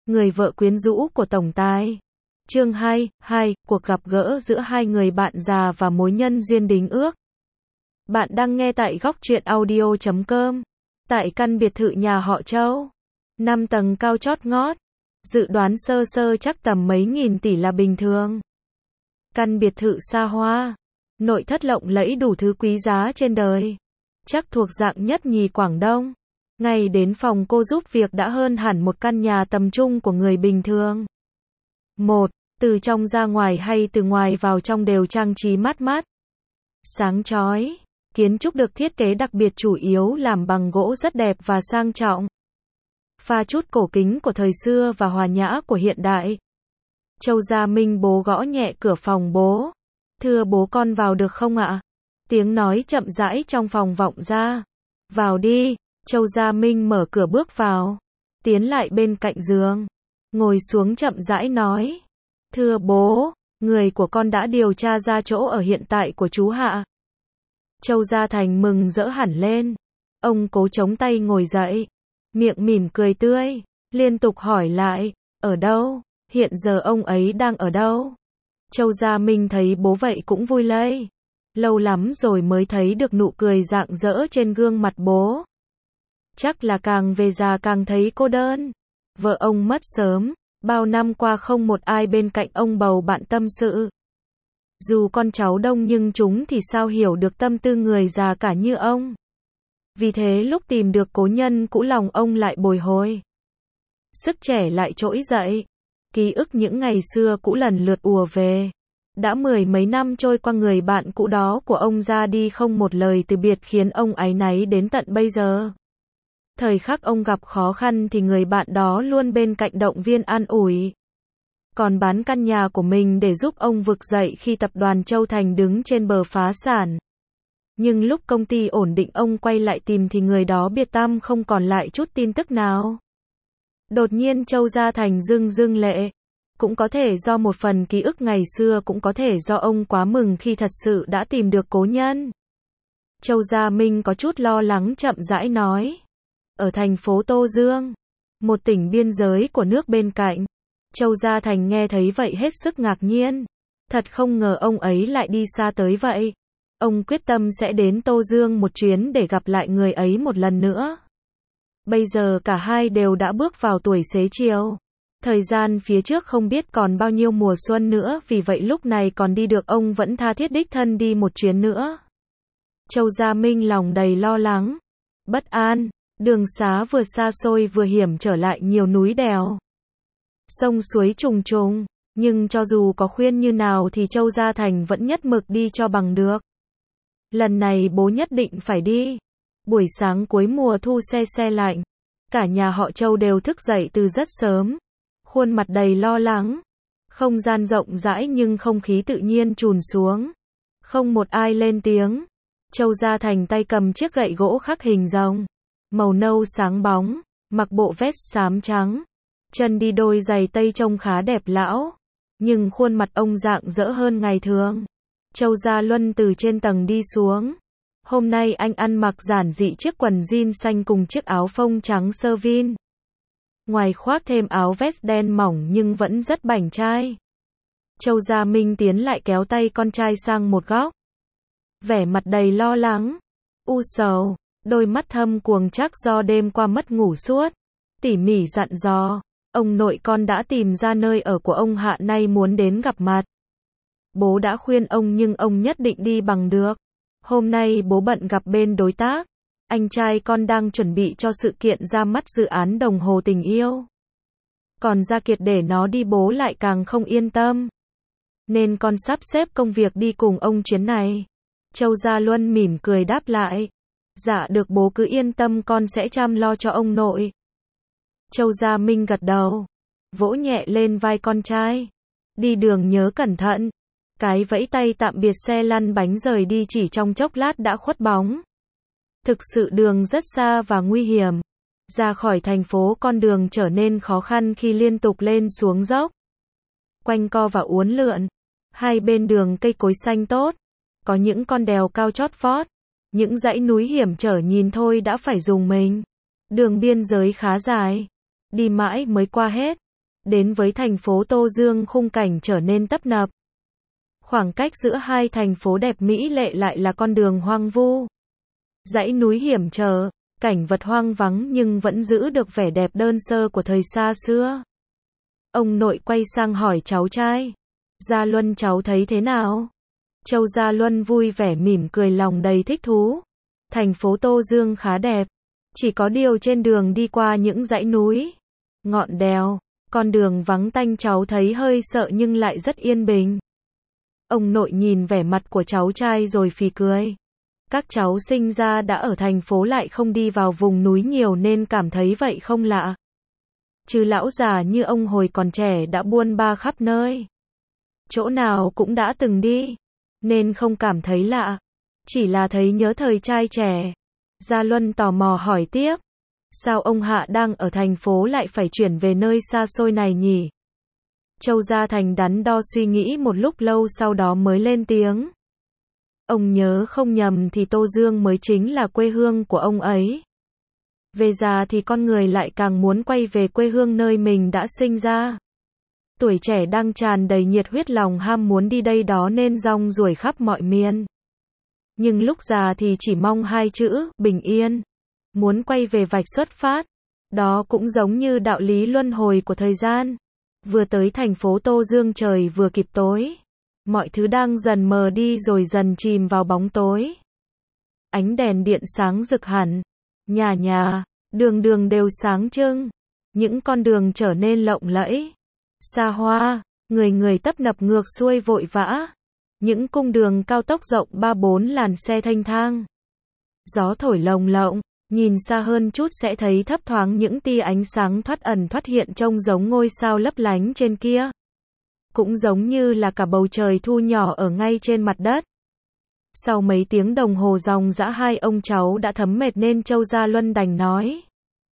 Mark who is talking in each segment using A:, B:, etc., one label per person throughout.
A: Người vợ quyến rũ của tổng tài. Chương 2, cuộc gặp gỡ giữa hai người bạn già và mối nhân duyên đính ước. Bạn đang nghe tại góc truyện audio.com. Tại căn biệt thự nhà họ Châu. 5 tầng cao chót ngót. Dự đoán sơ sơ chắc tầm mấy nghìn tỷ là bình thường. Căn biệt thự xa hoa. Nội thất lộng lẫy đủ thứ quý giá trên đời. Chắc thuộc dạng nhất nhì Quảng Đông. Ngay đến phòng cô giúp việc đã hơn hẳn một căn nhà tầm trung của người bình thường. Từ trong ra ngoài hay từ ngoài vào trong đều trang trí mát mắt, sáng chói. Kiến trúc được thiết kế đặc biệt chủ yếu làm bằng gỗ rất đẹp và sang trọng. Pha chút cổ kính của thời xưa và hòa nhã của hiện đại. Châu Gia Minh bố gõ nhẹ cửa phòng bố. Thưa bố, con vào được không ạ? Tiếng nói chậm rãi trong phòng vọng ra. Vào đi. Châu Gia Minh mở cửa bước vào. Tiến lại bên cạnh giường. Ngồi xuống chậm rãi nói. Thưa bố, người của con đã điều tra ra chỗ ở hiện tại của chú Hạ. Châu Gia Thành mừng rỡ hẳn lên. Ông cố chống tay ngồi dậy. Miệng mỉm cười tươi. Liên tục hỏi lại. Ở đâu? Hiện giờ ông ấy đang ở đâu? Châu Gia Minh thấy bố vậy cũng vui lây. Lâu lắm rồi mới thấy được nụ cười rạng rỡ trên gương mặt bố. Chắc là càng về già càng thấy cô đơn. Vợ ông mất sớm. Bao năm qua không một ai bên cạnh ông bầu bạn tâm sự. Dù con cháu đông nhưng chúng thì sao hiểu được tâm tư người già cả như ông. Vì thế lúc tìm được cố nhân cũ lòng ông lại bồi hồi. Sức trẻ lại trỗi dậy. Ký ức những ngày xưa cũ lần lượt ùa về. Đã 10 mấy năm trôi qua, người bạn cũ đó của ông ra đi không một lời từ biệt khiến ông áy náy đến tận bây giờ. Thời khắc ông gặp khó khăn thì người bạn đó luôn bên cạnh động viên an ủi. Còn bán căn nhà của mình để giúp ông vực dậy khi tập đoàn Châu Thành đứng trên bờ phá sản. Nhưng lúc công ty ổn định ông quay lại tìm thì người đó biệt tăm không còn lại chút tin tức nào. Đột nhiên Châu Gia Thành rưng lệ. Cũng có thể do một phần ký ức ngày xưa, cũng có thể do ông quá mừng khi thật sự đã tìm được cố nhân. Châu Gia Minh có chút lo lắng chậm rãi nói. Ở thành phố Tô Dương, một tỉnh biên giới của nước bên cạnh. Châu Gia Thành nghe thấy vậy hết sức ngạc nhiên. Thật không ngờ ông ấy lại đi xa tới vậy. Ông quyết tâm sẽ đến Tô Dương một chuyến để gặp lại người ấy một lần nữa. Bây giờ cả hai đều đã bước vào tuổi xế chiều. Thời gian phía trước không biết còn bao nhiêu mùa xuân nữa, vì vậy lúc này còn đi được ông vẫn tha thiết đích thân đi một chuyến nữa. Châu Gia Minh lòng đầy lo lắng, bất an. Đường xá vừa xa xôi vừa hiểm trở lại nhiều núi đèo. Sông suối trùng trùng, nhưng cho dù có khuyên như nào thì Châu Gia Thành vẫn nhất mực đi cho bằng được. Lần này bố nhất định phải đi. Buổi sáng cuối mùa thu se lạnh. Cả nhà họ Châu đều thức dậy từ rất sớm. Khuôn mặt đầy lo lắng. Không gian rộng rãi nhưng không khí tự nhiên trùn xuống. Không một ai lên tiếng. Châu Gia Thành tay cầm chiếc gậy gỗ khắc hình rồng. Màu nâu sáng bóng, mặc bộ vest xám trắng. Chân đi đôi giày tây trông khá đẹp lão. Nhưng khuôn mặt ông rạng rỡ hơn ngày thường. Châu Gia Luân từ trên tầng đi xuống. Hôm nay anh ăn mặc giản dị chiếc quần jean xanh cùng chiếc áo phông trắng sơ vin. Ngoài khoác thêm áo vest đen mỏng nhưng vẫn rất bảnh trai. Châu Gia Minh tiến lại kéo tay con trai sang một góc. Vẻ mặt đầy lo lắng, u sầu, đôi mắt thâm quầng chắc do đêm qua mất ngủ suốt. Tỉ mỉ dặn dò, ông nội con đã tìm ra nơi ở của ông Hạ, nay muốn đến gặp mặt. Bố đã khuyên ông nhưng ông nhất định đi bằng được. Hôm nay bố bận gặp bên đối tác. Anh trai con đang chuẩn bị cho sự kiện ra mắt dự án đồng hồ tình yêu. Còn Gia Kiệt để nó đi bố lại càng không yên tâm. Nên con sắp xếp công việc đi cùng ông chuyến này. Châu Gia Luân mỉm cười đáp lại. Dạ được bố cứ yên tâm, con sẽ chăm lo cho ông nội. Châu Gia Minh gật đầu. Vỗ nhẹ lên vai con trai. Đi đường nhớ cẩn thận. Cái vẫy tay tạm biệt xe lăn bánh rời đi chỉ trong chốc lát đã khuất bóng. Thực sự đường rất xa và nguy hiểm. Ra khỏi thành phố con đường trở nên khó khăn khi liên tục lên xuống dốc. Quanh co và uốn lượn. Hai bên đường cây cối xanh tốt. Có những con đèo cao chót vót. Những dãy núi hiểm trở nhìn thôi đã phải rùng mình. Đường biên giới khá dài. Đi mãi mới qua hết. Đến với thành phố Tô Dương khung cảnh trở nên tấp nập. Khoảng cách giữa hai thành phố đẹp mỹ lệ lại là con đường hoang vu. Dãy núi hiểm trở, cảnh vật hoang vắng nhưng vẫn giữ được vẻ đẹp đơn sơ của thời xa xưa. Ông nội quay sang hỏi cháu trai. Gia Luân cháu thấy thế nào? Châu Gia Luân vui vẻ mỉm cười lòng đầy thích thú. Thành phố Tô Dương khá đẹp. Chỉ có điều trên đường đi qua những dãy núi, ngọn đèo, con đường vắng tanh cháu thấy hơi sợ nhưng lại rất yên bình. Ông nội nhìn vẻ mặt của cháu trai rồi phì cười. Các cháu sinh ra đã ở thành phố lại không đi vào vùng núi nhiều nên cảm thấy vậy không lạ. Chứ lão già như ông hồi còn trẻ đã buôn ba khắp nơi. Chỗ nào cũng đã từng đi, nên không cảm thấy lạ. Chỉ là thấy nhớ thời trai trẻ. Gia Luân tò mò hỏi tiếp. Sao ông Hạ đang ở thành phố lại phải chuyển về nơi xa xôi này nhỉ? Châu Gia Thành đắn đo suy nghĩ một lúc lâu sau đó mới lên tiếng. Ông nhớ không nhầm thì Tô Dương mới chính là quê hương của ông ấy. Về già thì con người lại càng muốn quay về quê hương nơi mình đã sinh ra. Tuổi trẻ đang tràn đầy nhiệt huyết lòng ham muốn đi đây đó nên rong ruổi khắp mọi miền. Nhưng lúc già thì chỉ mong hai chữ, bình yên. Muốn quay về vạch xuất phát. Đó cũng giống như đạo lý luân hồi của thời gian. Vừa tới thành phố Tô Dương trời vừa kịp tối. Mọi thứ đang dần mờ đi rồi dần chìm vào bóng tối. Ánh đèn điện sáng rực hẳn. Nhà nhà, đường đường đều sáng trưng. Những con đường trở nên lộng lẫy, xa hoa, người người tấp nập ngược xuôi vội vã. Những cung đường cao tốc rộng 3-4 làn xe thênh thang. Gió thổi lồng lộng, nhìn xa hơn chút sẽ thấy thấp thoáng những tia ánh sáng thoát ẩn thoát hiện trông giống ngôi sao lấp lánh trên kia. Cũng giống như là cả bầu trời thu nhỏ ở ngay trên mặt đất. Sau mấy tiếng đồng hồ ròng rã hai ông cháu đã thấm mệt nên Châu Gia Luân đành nói.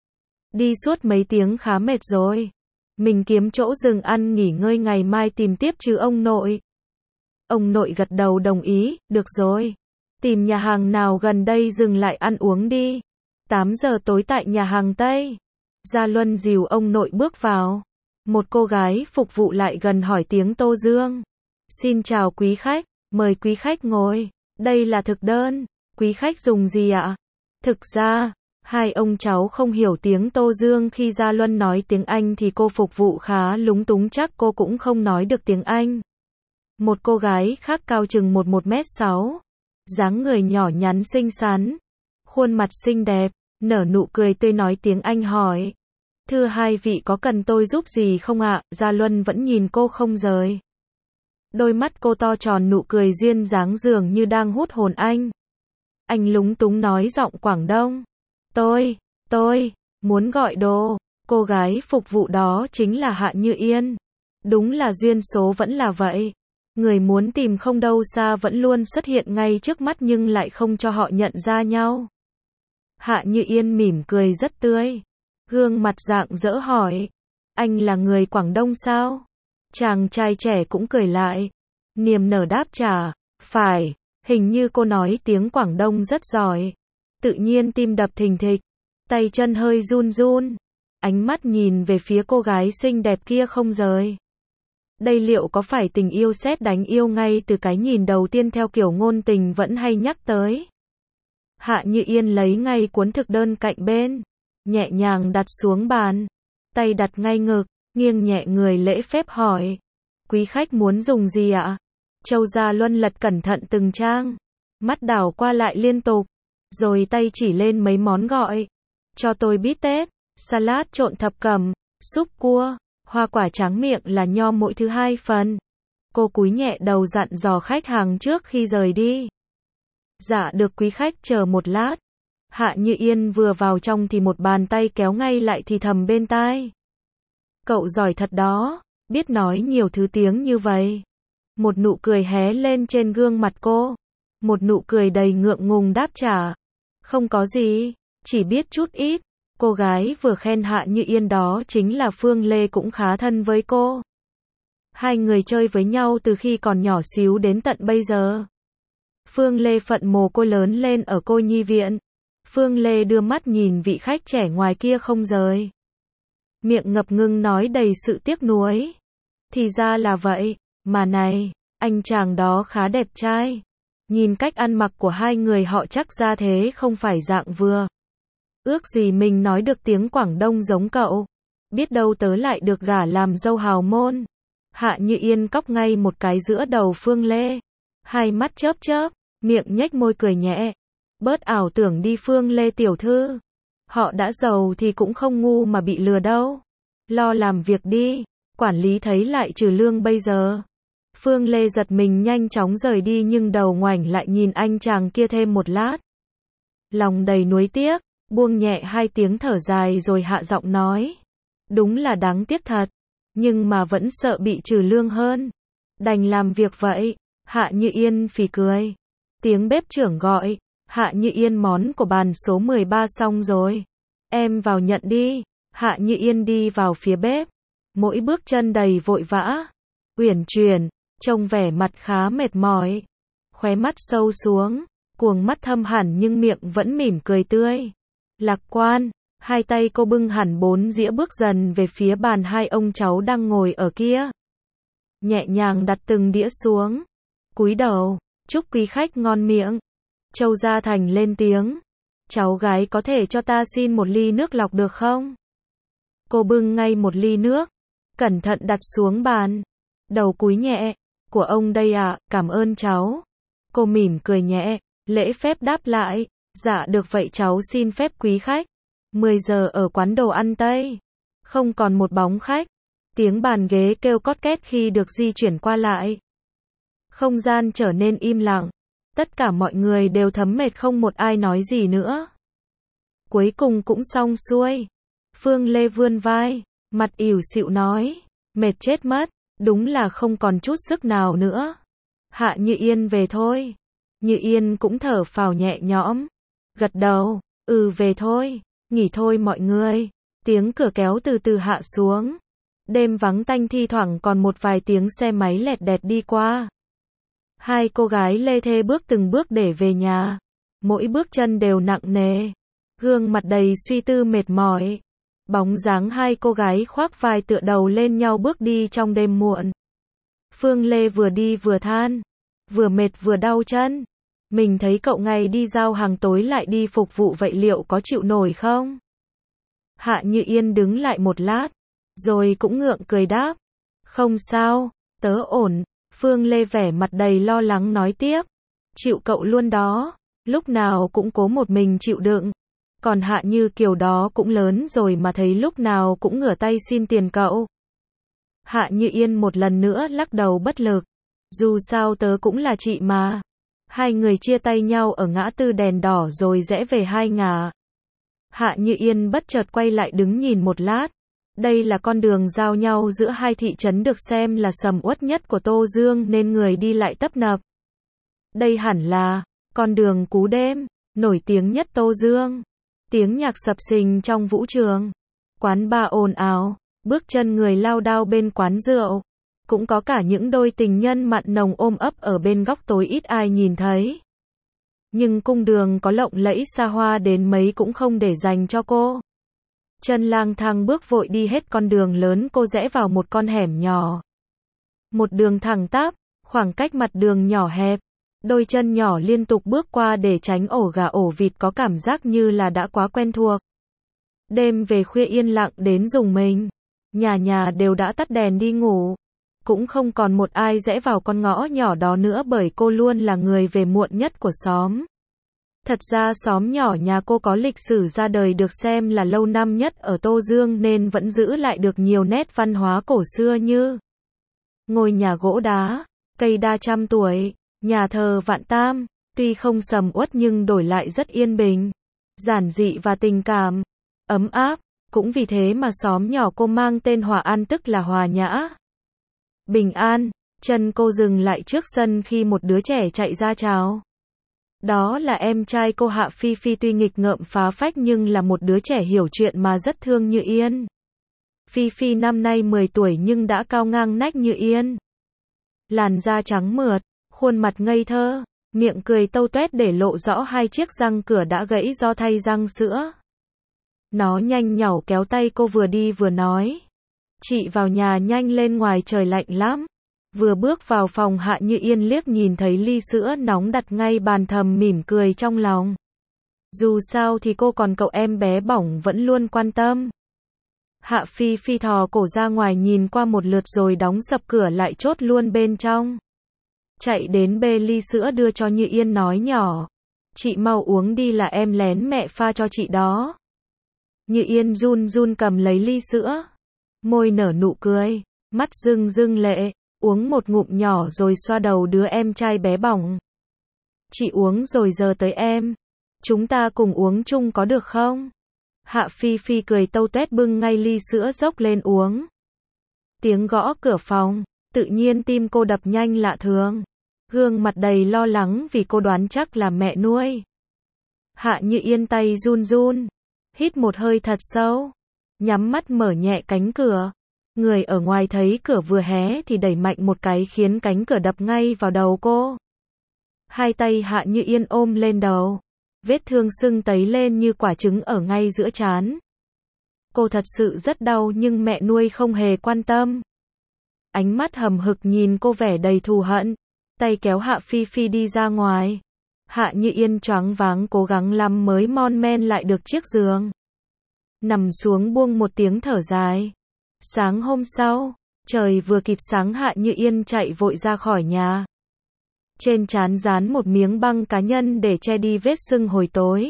A: Đi suốt mấy tiếng khá mệt rồi. Mình kiếm chỗ dừng ăn nghỉ ngơi ngày mai tìm tiếp chứ ông nội. Ông nội gật đầu đồng ý, được rồi. Tìm nhà hàng nào gần đây dừng lại ăn uống đi. 8 giờ tối tại nhà hàng Tây. Gia Luân dìu ông nội bước vào. Một cô gái phục vụ lại gần hỏi tiếng Tô Dương. Xin chào quý khách, mời quý khách ngồi. Đây là thực đơn, quý khách dùng gì ạ? Thực ra, hai ông cháu không hiểu tiếng Tô Dương khi Gia Luân nói tiếng Anh thì cô phục vụ khá lúng túng chắc cô cũng không nói được tiếng Anh. Một cô gái khác cao chừng 1m6, dáng người nhỏ nhắn xinh xắn, khuôn mặt xinh đẹp, nở nụ cười tươi nói tiếng Anh hỏi. Thưa hai vị có cần tôi giúp gì không ạ? Gia Luân vẫn nhìn cô không rời. Đôi mắt cô to tròn nụ cười duyên dáng dường như đang hút hồn anh. Anh lúng túng nói giọng Quảng Đông. Tôi, muốn gọi đồ. Cô gái phục vụ đó chính là Hạ Như Yên. Đúng là duyên số vẫn là vậy. Người muốn tìm không đâu xa vẫn luôn xuất hiện ngay trước mắt nhưng lại không cho họ nhận ra nhau. Hạ Như Yên mỉm cười rất tươi. Gương mặt rạng rỡ hỏi. Anh là người Quảng Đông sao? Chàng trai trẻ cũng cười lại. Niềm nở đáp trả. Phải, hình như cô nói tiếng Quảng Đông rất giỏi. Tự nhiên tim đập thình thịch. Tay chân hơi run run. Ánh mắt nhìn về phía cô gái xinh đẹp kia không rời. Đây liệu có phải tình yêu sét đánh yêu ngay từ cái nhìn đầu tiên theo kiểu ngôn tình vẫn hay nhắc tới. Hạ Như Yên lấy ngay cuốn thực đơn cạnh bên. Nhẹ nhàng đặt xuống bàn. Tay đặt ngay ngực, nghiêng nhẹ người lễ phép hỏi. Quý khách muốn dùng gì ạ? Châu Gia Luân lật cẩn thận từng trang. Mắt đảo qua lại liên tục. Rồi tay chỉ lên mấy món gọi. Cho tôi bít tết, salad trộn thập cẩm, súp cua, hoa quả tráng miệng là nho mỗi thứ 2 phần. Cô cúi nhẹ đầu dặn dò khách hàng trước khi rời đi. Dạ được quý khách chờ một lát. Hạ Như Yên vừa vào trong thì một bàn tay kéo ngay lại thì thầm bên tai. Cậu giỏi thật đó, biết nói nhiều thứ tiếng như vậy. Một nụ cười hé lên trên gương mặt cô. Một nụ cười đầy ngượng ngùng đáp trả. Không có gì, chỉ biết chút ít. Cô gái vừa khen Hạ Như Yên đó chính là Phương Lê cũng khá thân với cô. Hai người chơi với nhau từ khi còn nhỏ xíu đến tận bây giờ. Phương Lê phận mồ côi lớn lên ở cô nhi viện. Phương Lê đưa mắt nhìn vị khách trẻ ngoài kia không rời. miệng ngập ngừng nói đầy sự tiếc nuối. Thì ra là vậy, mà này, anh chàng đó khá đẹp trai. Nhìn cách ăn mặc của hai người họ chắc ra thế không phải dạng vừa. Ước gì mình nói được tiếng Quảng Đông giống cậu. Biết đâu tớ lại được gả làm dâu hào môn. Hạ Như Yên cóc ngay một cái giữa đầu Phương Lê. Hai mắt chớp chớp, miệng nhếch môi cười nhẹ. Bớt ảo tưởng đi Phương Lê tiểu thư. Họ đã giàu thì cũng không ngu mà bị lừa đâu. Lo làm việc đi, quản lý thấy lại trừ lương bây giờ. Phương Lê giật mình nhanh chóng rời đi nhưng đầu ngoảnh lại nhìn anh chàng kia thêm một lát. Lòng đầy nuối tiếc, buông nhẹ hai tiếng thở dài rồi hạ giọng nói. Đúng là đáng tiếc thật, nhưng mà vẫn sợ bị trừ lương hơn. Đành làm việc vậy. Hạ Như Yên phì cười. Tiếng bếp trưởng gọi. Hạ Như Yên món của bàn số 13 xong rồi. Em vào nhận đi. Hạ Như Yên đi vào phía bếp. Mỗi bước chân đầy vội vã. Uyển chuyển, trông vẻ mặt khá mệt mỏi. Khóe mắt sâu xuống, cuồng mắt thâm hẳn nhưng miệng vẫn mỉm cười tươi. Lạc quan, hai tay cô bưng hẳn 4 dĩa bước dần về phía bàn hai ông cháu đang ngồi ở kia. Nhẹ nhàng đặt từng đĩa xuống. Cúi đầu, chúc quý khách ngon miệng. Châu Gia Thành lên tiếng. Cháu gái có thể cho ta xin một ly nước lọc được không? Cô bưng ngay một ly nước, cẩn thận đặt xuống bàn. Đầu cúi nhẹ. Của ông đây ạ, cảm ơn cháu. Cô mỉm cười nhẹ, lễ phép đáp lại. Dạ được vậy cháu xin phép quý khách. 10 giờ ở quán đồ ăn Tây. Không còn một bóng khách. Tiếng bàn ghế kêu cót két khi được di chuyển qua lại. Không gian trở nên im lặng. Tất cả mọi người đều thấm mệt không một ai nói gì nữa. Cuối cùng cũng xong xuôi. Phương Lê vươn vai, mặt ỉu xịu nói. Mệt chết mất, đúng là không còn chút sức nào nữa. Hạ Như Yên về thôi. Như Yên cũng thở phào nhẹ nhõm. Gật đầu, về thôi, nghỉ thôi mọi người. Tiếng cửa kéo từ từ hạ xuống. Đêm vắng tanh thi thoảng còn một vài tiếng xe máy lẹt đẹt đi qua. Hai cô gái lê thê bước từng bước để về nhà. Mỗi bước chân đều nặng nề. Gương mặt đầy suy tư mệt mỏi. Bóng dáng hai cô gái khoác vai tựa đầu lên nhau bước đi trong đêm muộn. Phương Lê vừa đi vừa than. Vừa mệt vừa đau chân. Mình thấy cậu ngày đi giao hàng tối lại đi phục vụ vậy liệu có chịu nổi không? Hạ Như Yên đứng lại một lát. Rồi cũng ngượng cười đáp. Không sao, tớ ổn. Phương Lê vẻ mặt đầy lo lắng nói tiếp. Chịu cậu luôn đó. Lúc nào cũng cố một mình chịu đựng. Còn Hạ Như kiểu đó cũng lớn rồi mà thấy lúc nào cũng ngửa tay xin tiền cậu. Hạ Như Yên một lần nữa lắc đầu bất lực. Dù sao tớ cũng là chị mà. Hai người chia tay nhau ở ngã tư đèn đỏ rồi rẽ về hai ngả. Hạ Như Yên bất chợt quay lại đứng nhìn một lát. Đây là con đường giao nhau giữa hai thị trấn được xem là sầm uất nhất của Tô Dương nên người đi lại tấp nập. Đây hẳn là con đường cú đêm, nổi tiếng nhất Tô Dương. Tiếng nhạc sập sình trong vũ trường. Quán bar ồn ào, bước chân người lao đao bên quán rượu. Cũng có cả những đôi tình nhân mặn nồng ôm ấp ở bên góc tối ít ai nhìn thấy. Nhưng cung đường có lộng lẫy xa hoa đến mấy cũng không để dành cho cô. Chân lang thang bước vội đi hết con đường lớn cô rẽ vào một con hẻm nhỏ. Một đường thẳng tắp, khoảng cách mặt đường nhỏ hẹp. Đôi chân nhỏ liên tục bước qua để tránh ổ gà ổ vịt có cảm giác như là đã quá quen thuộc. Đêm về khuya yên lặng đến rùng mình. Nhà nhà đều đã tắt đèn đi ngủ. Cũng không còn một ai rẽ vào con ngõ nhỏ đó nữa bởi cô luôn là người về muộn nhất của xóm. Thật ra xóm nhỏ nhà cô có lịch sử ra đời được xem là lâu năm nhất ở Tô Dương nên vẫn giữ lại được nhiều nét văn hóa cổ xưa như ngôi nhà gỗ đá, cây đa trăm tuổi, nhà thờ Vạn Tam, tuy không sầm uất nhưng đổi lại rất yên bình, giản dị và tình cảm, ấm áp, cũng vì thế mà xóm nhỏ cô mang tên Hòa An tức là hòa nhã. Bình an, chân cô dừng lại trước sân khi một đứa trẻ chạy ra chào. Đó là em trai cô Hạ Phi Phi tuy nghịch ngợm phá phách nhưng là một đứa trẻ hiểu chuyện mà rất thương Như Yên. Phi Phi năm nay 10 tuổi nhưng đã cao ngang nách Như Yên. Làn da trắng mượt, khuôn mặt ngây thơ, miệng cười tâu tuét để lộ rõ hai chiếc răng cửa đã gãy do thay răng sữa. Nó nhanh nhảu kéo tay cô vừa đi vừa nói. Chị vào nhà nhanh lên, ngoài trời lạnh lắm. Vừa bước vào phòng, Hạ Như Yên liếc nhìn thấy ly sữa nóng đặt ngay bàn, thầm mỉm cười trong lòng. Dù sao thì cô còn cậu em bé bỏng vẫn luôn quan tâm. Hạ Phi Phi thò cổ ra ngoài nhìn qua một lượt rồi đóng sập cửa lại, chốt luôn bên trong. Chạy đến bê ly sữa đưa cho Như Yên, nói nhỏ. Chị mau uống đi, là em lén mẹ pha cho chị đó. Như Yên run run cầm lấy ly sữa. Môi nở nụ cười, mắt rưng rưng lệ, uống một ngụm nhỏ rồi xoa đầu đứa em trai bé bỏng. Chị uống rồi giờ tới em. Chúng ta cùng uống chung có được không? Hạ Phi Phi cười tâu tuét bưng ngay ly sữa dốc lên uống. Tiếng gõ cửa phòng, tự nhiên tim cô đập nhanh lạ thường. Gương mặt đầy lo lắng vì cô đoán chắc là mẹ nuôi. Hạ Như Yên tay run run, hít một hơi thật sâu, nhắm mắt mở nhẹ cánh cửa. Người ở ngoài thấy cửa vừa hé thì đẩy mạnh một cái khiến cánh cửa đập ngay vào đầu cô. Hai tay Hạ Như Yên ôm lên đầu, vết thương sưng tấy lên như quả trứng ở ngay giữa trán. Cô thật sự rất đau nhưng mẹ nuôi không hề quan tâm. Ánh mắt hầm hực nhìn cô vẻ đầy thù hận, tay kéo Hạ Phi Phi đi ra ngoài. Hạ Như Yên choáng váng cố gắng lắm mới mon men lại được chiếc giường. Nằm xuống buông một tiếng thở dài. Sáng hôm sau, trời vừa kịp sáng, Hạ Như Yên chạy vội ra khỏi nhà. Trên trán dán một miếng băng cá nhân để che đi vết sưng hồi tối.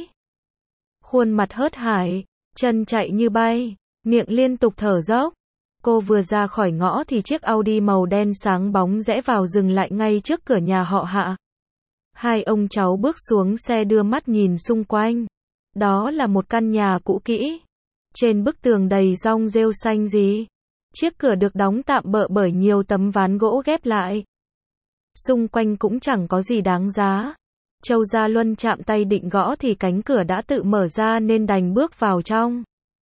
A: Khuôn mặt hớt hải, chân chạy như bay, miệng liên tục thở dốc. Cô vừa ra khỏi ngõ thì chiếc Audi màu đen sáng bóng rẽ vào dừng lại ngay trước cửa nhà họ Hạ. Hai ông cháu bước xuống xe đưa mắt nhìn xung quanh. Đó là một căn nhà cũ kỹ. Trên bức tường đầy rong rêu xanh gì. Chiếc cửa được đóng tạm bợ bởi nhiều tấm ván gỗ ghép lại. Xung quanh cũng chẳng có gì đáng giá. Châu Gia Luân chạm tay định gõ thì cánh cửa đã tự mở ra nên đành bước vào trong.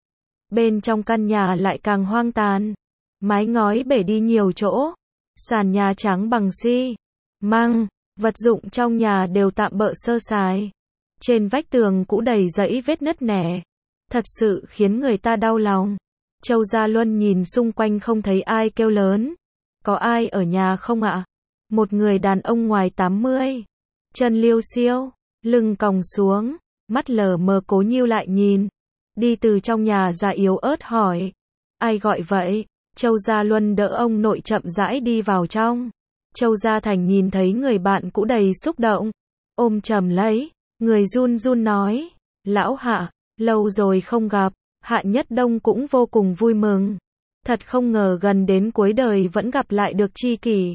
A: Bên trong căn nhà lại càng hoang tàn. Mái ngói bể đi nhiều chỗ. Sàn nhà trắng bằng xi măng. Vật dụng trong nhà đều tạm bợ sơ sài. Trên vách tường cũ đầy rẫy vết nứt nẻ. Thật sự khiến người ta đau lòng. Châu Gia Luân nhìn xung quanh không thấy ai, kêu lớn. Có ai ở nhà không ạ? Một người đàn ông ngoài 80. Chân liêu xiêu, lưng còng xuống, mắt lờ mờ cố nhíu lại nhìn. Đi từ trong nhà ra yếu ớt hỏi. Ai gọi vậy? Châu Gia Luân đỡ ông nội chậm rãi đi vào trong. Châu Gia Thành nhìn thấy người bạn cũ đầy xúc động. Ôm chầm lấy, người run run nói. Lão Hạ, lâu rồi không gặp. Hạ Nhất Đông cũng vô cùng vui mừng. Thật không ngờ gần đến cuối đời vẫn gặp lại được tri kỷ.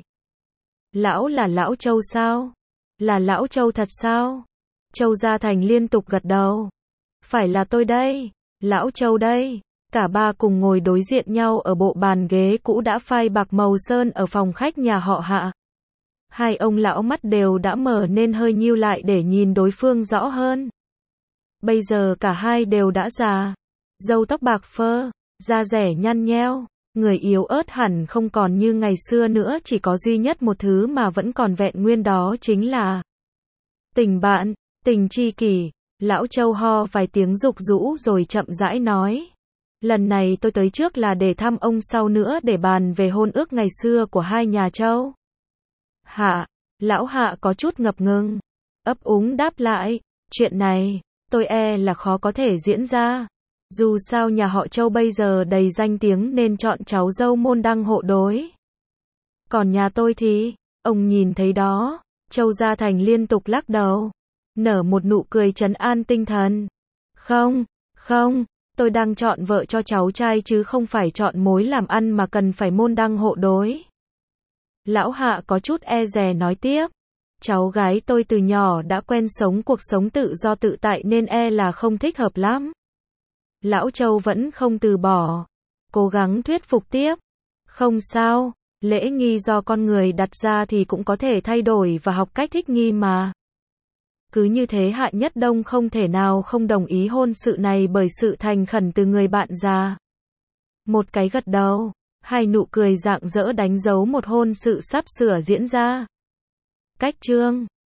A: Lão là Lão Châu sao? Là Lão Châu thật sao? Châu Gia Thành liên tục gật đầu. Phải là tôi đây, Lão Châu đây. Cả ba cùng ngồi đối diện nhau ở bộ bàn ghế cũ đã phai bạc màu sơn ở phòng khách nhà họ Hạ. Hai ông lão mắt đều đã mở nên hơi nhíu lại để nhìn đối phương rõ hơn. Bây giờ cả hai đều đã già. Râu tóc bạc phơ, da rẻ nhăn nheo, người yếu ớt hẳn không còn như ngày xưa nữa, chỉ có duy nhất một thứ mà vẫn còn vẹn nguyên, đó chính là tình bạn, tình tri kỷ. Lão Châu ho vài tiếng dục rũ rồi chậm rãi nói. Lần này tôi tới trước là để thăm ông, sau nữa để bàn về hôn ước ngày xưa của hai nhà Châu. Hạ, Lão Hạ có chút ngập ngừng, ấp úng đáp lại. Chuyện này, tôi e là khó có thể diễn ra. Dù sao nhà họ Châu bây giờ đầy danh tiếng nên chọn cháu dâu môn đăng hộ đối. Còn nhà tôi thì, ông nhìn thấy đó. Châu Gia Thành liên tục lắc đầu, nở một nụ cười trấn an tinh thần. Không, không, tôi đang chọn vợ cho cháu trai chứ không phải chọn mối làm ăn mà cần phải môn đăng hộ đối. Lão Hạ có chút e dè nói tiếp. Cháu gái tôi từ nhỏ đã quen sống cuộc sống tự do tự tại nên e là không thích hợp lắm. Lão Châu vẫn không từ bỏ, cố gắng thuyết phục tiếp. Không sao, lễ nghi do con người đặt ra thì cũng có thể thay đổi và học cách thích nghi mà. Cứ như thế Hạ Nhất Đông không thể nào không đồng ý hôn sự này bởi sự thành khẩn từ người bạn già. Một cái gật đầu, hai nụ cười rạng rỡ đánh dấu một hôn sự sắp sửa diễn ra. Cách chương